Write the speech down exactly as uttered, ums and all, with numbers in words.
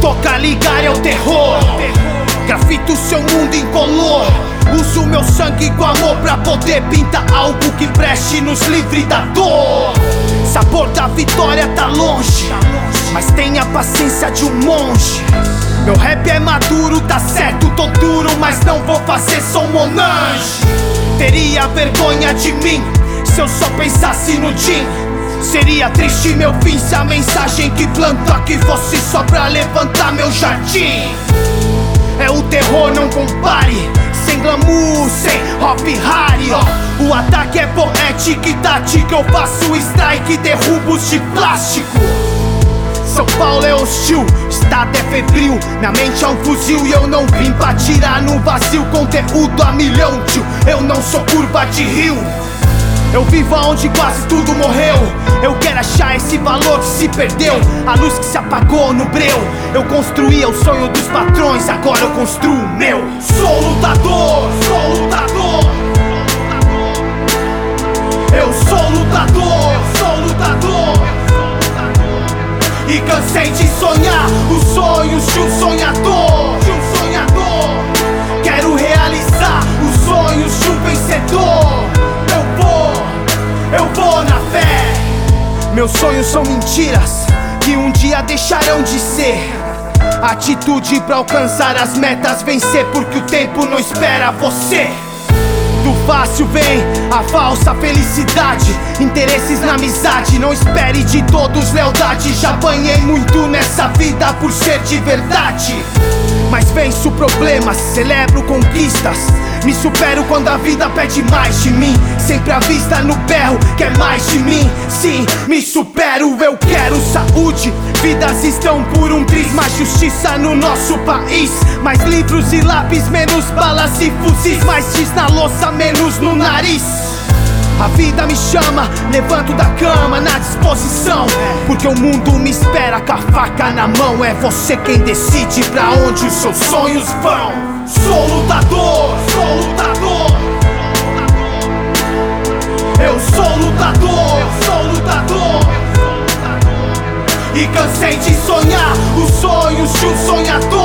toca, ligar é o terror. Grafito seu mundo incolor. Uso meu sangue com amor pra poder pintar algo que preste, nos livre da dor. Sabor da vitória tá longe, mas tenha a paciência de um monge. Meu rap é maduro, tá certo, tô duro, mas não vou fazer som Monange. Teria vergonha de mim se eu só pensasse no Jim. Seria triste meu fim se a mensagem que planto aqui fosse só pra levantar meu jardim. É o terror, não compare, sem glamour, sem hop harry, ó. O ataque é poético e tático, eu faço strike, derrubos de plástico. São Paulo é hostil, estado é febril, minha mente é um fuzil e eu não vim pra tirar no vazio. Conteúdo a milhão, tio, eu não sou curva de rio. Eu vivo aonde quase tudo morreu. Eu quero achar esse valor que se perdeu, a luz que se apagou no breu. Eu construía o sonho dos patrões, agora eu construo o meu. Sou lutador, sou lutador. Eu sou lutador, sou lutador. E cansei de sonhar os sonhos de um sonhador, de um sonhador. Quero realizar os sonhos de um vencedor. Eu vou, eu vou na fé. Meus sonhos são mentiras que um dia deixarão de ser. Atitude pra alcançar as metas, vencer, porque o tempo não espera você. Do fácil vem a falsa felicidade, interesses na amizade, não espere de todos lealdade. Já apanhei muito nessa vida por ser de verdade, mas venço problemas, celebro conquistas. Me supero quando a vida pede mais de mim, sempre à vista no berro, quer mais de mim. Sim, me supero, eu quero saúde. Vidas estão por um triz, mais justiça no nosso país. Mais livros e lápis, menos balas e fuzis. Mais giz na louça, menos no nariz. A vida me chama, levanto da cama na disposição, porque o mundo me espera com a faca na mão. É você quem decide pra onde os seus sonhos vão. Sou lutador, sou lutador. Eu sou lutador, eu sou lutador. E cansei de sonhar os sonhos de um sonhador.